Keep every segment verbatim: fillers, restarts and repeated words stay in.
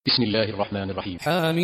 بسم الله الرحمن الرحيم.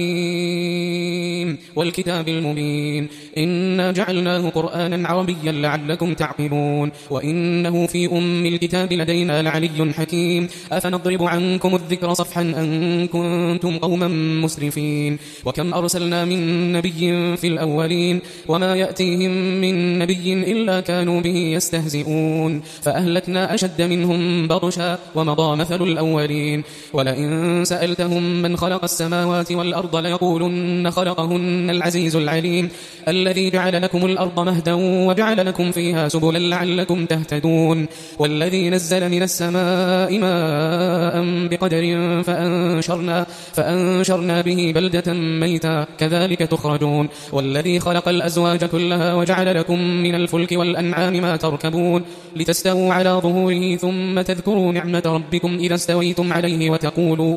حميم والكتاب المبين إنا جعلناه قرآنا عربيا لعلكم تعقلون وإنه في أم الكتاب لدينا لعلي حكيم أفنضرب عنكم الذكر صفحا أن كنتم قوما مسرفين وكم أرسلنا من نبي في الأولين وما يأتيهم من نبي إلا كانوا به يستهزئون فأهلكنا أشد منهم بطشا ومضى مثل الأولين ولئن سألتهم من خلق السماوات والأرض ليقولن خلقهن العزيز العليم الذي جعل لكم الأرض مهدا وجعل لكم فيها سبلا لعلكم تهتدون والذي نزل من السماء ماء بقدر فأنشرنا, فأنشرنا به بلدة ميتا كذلك تخرجون والذي خلق الأزواج كلها وجعل لكم من الفلك والأنعام ما تركبون لتستووا على ظهوره ثم تذكروا نعمة ربكم إذا استويتم عليه وتقولوا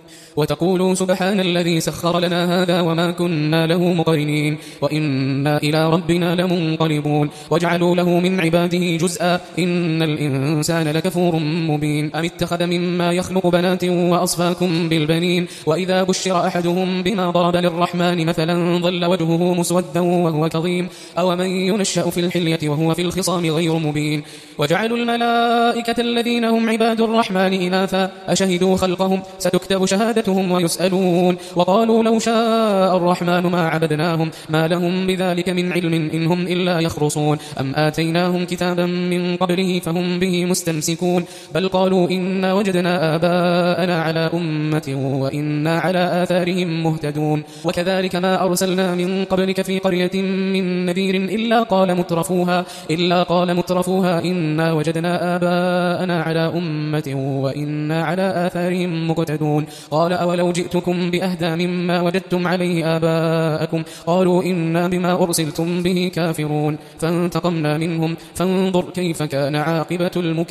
وتقولوا سبحان الذي سخر لنا هذا وما كنا له مقرنين وإنا إلى ربنا لمنقلبون وجعلوا له من عباده جزءا إن الإنسان لكفور مبين أم اتخذ مما يخلق بنات وأصفاكم بالبنين وإذا بشر أحدهم بما ضرب للرحمن مثلا ظل وجهه مسودا وهو كظيم أو من ينشأ في الحلية وهو في الخصام غير مبين وجعلوا الملائكة الذين هم عباد الرحمن إناثا أشهدوا خلقهم ستكتب شهادة ويسألون وقالوا لو شاء الرحمن ما عبدناهم ما لهم بذلك من علم إن هم إلا يخرصون أم آتيناهم كتابا من قبله فهم به مستمسكون بل قالوا إنا وجدنا آباءنا على أمة وإنا على آثارهم مهتدون وكذلك ما أرسلنا من قبلك في قرية من نذير إلا قال مترفوها إلا قال مترفوها إنا وجدنا آباءنا على أمة وإنا على آثارهم مقتدون قال أولو جئتكم بأهدى مما وجدتم عليه آباءكم قالوا إنا بما أرسلتم به كافرون فانتقمنا منهم فانظر كيف كان عاقبة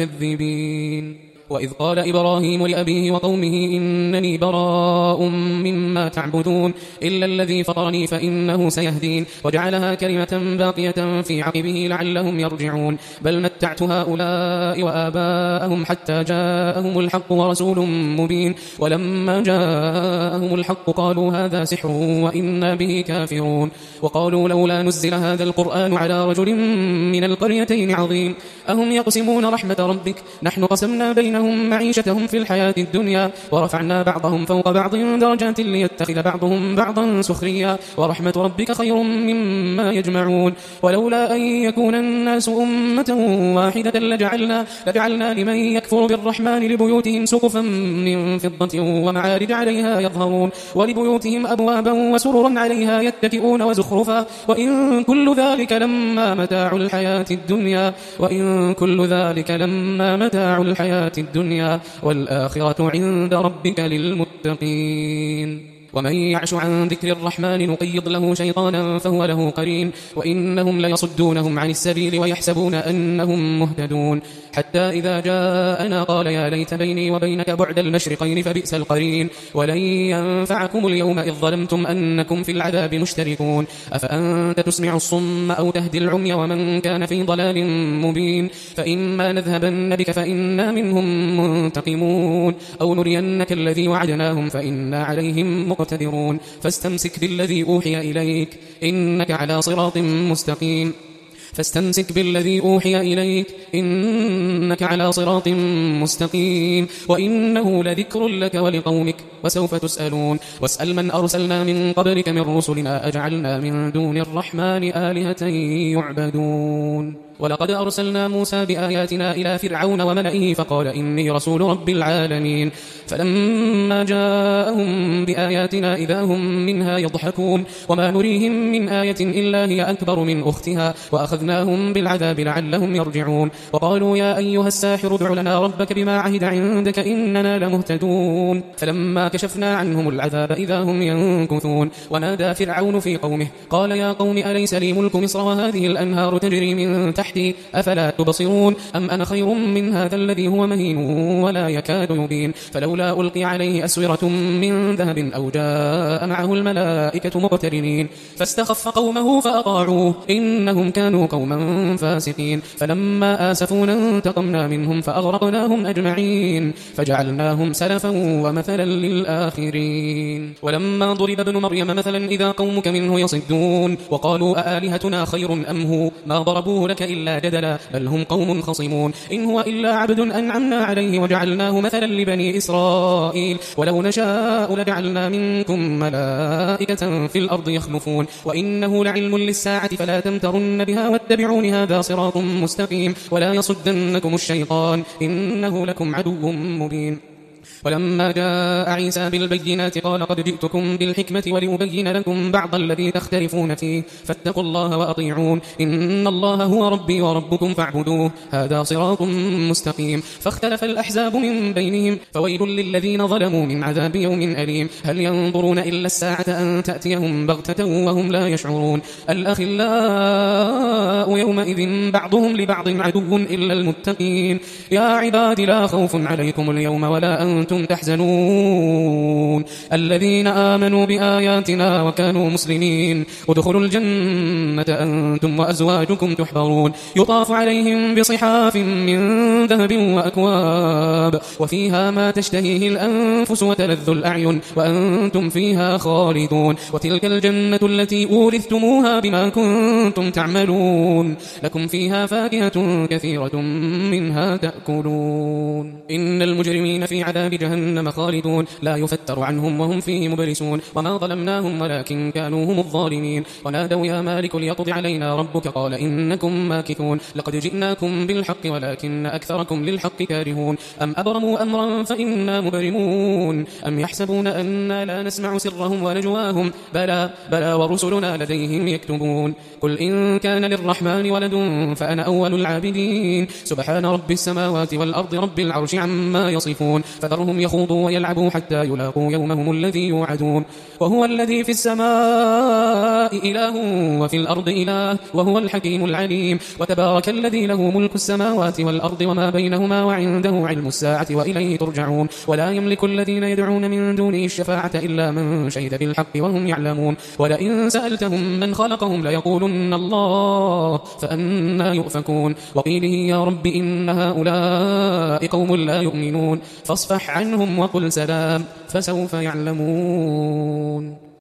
المكذبين وإذ قال إبراهيم لأبيه وقومه إنني براء مما تعبدون إلا الذي فطرني فإنه سيهدين وجعلها كلمة باقية في عقبه لعلهم يرجعون بل متعت هؤلاء وآباءهم حتى جاءهم الحق ورسول مبين ولما جاءهم الحق قالوا هذا سحر وإنا به كافرون وقالوا لولا نزل هذا القرآن على رجل من القريتين عظيم أهم يقسمون رحمة ربك نحن قسمنا بينهم معيشتهم في الحياة الدنيا ورفعنا بعضهم فوق بعض درجات ليتخذ بعضهم بعضا سخريا ورحمة ربك خير مما يجمعون ولولا أن يكون الناس أمة واحدة لجعلنا, لجعلنا لمن يكفر بالرحمن لبيوتهم سقفا من فضة ومعارج عليها يظهرون ولبيوتهم أبوابا وسررا عليها يتكئون وزخرفا وإن كل ذلك لما متاع الحياة الدنيا وإن كل ذلك لما متاع الحياة الدنيا والآخرة عند ربك للمتقين ومن يعش عن ذكر الرحمن نقيض له شيطانا فهو له قرين وإنهم ليصدونهم عن السبيل ويحسبون أنهم مهتدون حتى إذا جاءنا قال يا ليت بيني وبينك بعد المشرقين فبئس القرين ولن ينفعكم اليوم إذ ظلمتم أنكم في العذاب مشتركون أفأنت تسمع الصم أو تهدي العمي ومن كان في ضلال مبين فإما نذهبن بك فإنا منهم منتقمون أو نرينك الذي وعدناهم فإنا عليهم مقتدرون فاستمسك بالذي أوحي إليك إنك على صراط مستقيم فاستمسك بالذي أوحي إليك إنك على صراط مستقيم وإنه لذكر لك ولقومك وسوف تسألون واسأل من أرسلنا من قبلك من رسلنا أجعلنا من دون الرحمن آلهة يعبدون ولقد أرسلنا موسى بآياتنا إلى فرعون وملئه فقال إني رسول رب العالمين فلما جاءهم بآياتنا إذا هم منها يضحكون وما نريهم من آية إلا هي أكبر من أختها وأخذناهم بالعذاب لعلهم يرجعون وقالوا يا أيها الساحر ادع لنا ربك بما عهد عندك إننا لمهتدون فلما كشفنا عنهم العذاب إذا هم ينكثون ونادى فرعون في قومه قال يا قوم أليس لي ملك مصر وهذه الأنهار تجري من تحت تحتي أفلا تبصرون أم أنا خير من هذا الذي هو مهين ولا يكاد يبين فلولا ألقي عليه أسورة من ذهب أو جاء معه الملائكة مقترنين فاستخف قومه فأطاعوه إنهم كانوا قوما فاسقين فلما آسفونا انتقمنا منهم فأغرقناهم أجمعين فجعلناهم سلفا ومثلا للآخرين ولما ضرب ابن مريم مثلا إذا قومك منه يصدون وقالوا أآلهتنا خير أم هو ما ضربوه لك إلا جدلا بل هم قوم خصمون إن هو إلا عبد أنعمنا عليه وجعلناه مثلا لبني إسرائيل ولو نشاء لجعلنا منكم ملائكة في الأرض يخلفون وإنه لعلم للساعة فلا تمترن بها واتبعون هذا صراط مستقيم ولا يصدنكم الشيطان إنه لكم عدو مبين ولما جاء عيسى بالبينات قال قد جئتكم بالحكمة ولأبين لكم بعض الذي تختلفون فيه فاتقوا الله وأطيعون إن الله هو ربي وربكم فاعبدوه هذا صراط مستقيم فاختلف الأحزاب من بينهم فويل للذين ظلموا من عذاب يوم أليم هل ينظرون إلا الساعة أن تأتيهم بغتة وهم لا يشعرون الأخلاء يومئذ بعضهم لبعض عدو إلا المتقين يا عباد لا خوف عليكم اليوم ولا أنتم تحزنون الذين آمنوا بآياتنا وكانوا مسلمين ادخلوا الجنة أنتم وأزواجكم تحبرون يطاف عليهم بصحاف من ذهب وأكواب وفيها ما تشتهيه الأنفس وتلذ الأعين وأنتم فيها خالدون وتلك الجنة التي أورثتموها بما كنتم تعملون لكم فيها فاكهة كثيرة منها تأكلون إن المجرمين في عذاب جهنم خالدون لا يفتر عنهم وهم فيه مبلسون وما ظلمناهم ولكن كانوا هم الظالمين ونادوا يا مالك ليقض علينا ربك قال إنكم ماكثون لقد جئناكم بالحق ولكن أكثركم للحق كارهون أم أبرموا أمرا فإنا مبرمون أم يحسبون أنا لا نسمع سرهم ونجواهم بلى بلى ورسلنا لديهم يكتبون قل إن كان للرحمن ولد فأنا أول العابدين سبحان رب السماوات والأرض رب العرش عما يصفون فذرهم يخوضوا ويلعبوا حتى يلاقوا يومهم الذي يوعدون وهو الذي في السماء إله وفي الأرض إله وهو الحكيم العليم وتبارك الذي له ملك السماوات والأرض وما بينهما وعنده علم الساعة وإليه ترجعون ولا يملك الذين يدعون من دونه الشفاعة إلا من شهد بالحق وهم يعلمون ولئن سألتهم من خلقهم ليقولن الله فأنا يؤفكون وقيله يا رب إن هؤلاء قوم لا يؤمنون فاصفح عنهم وقل سلام فسوف يعلمون.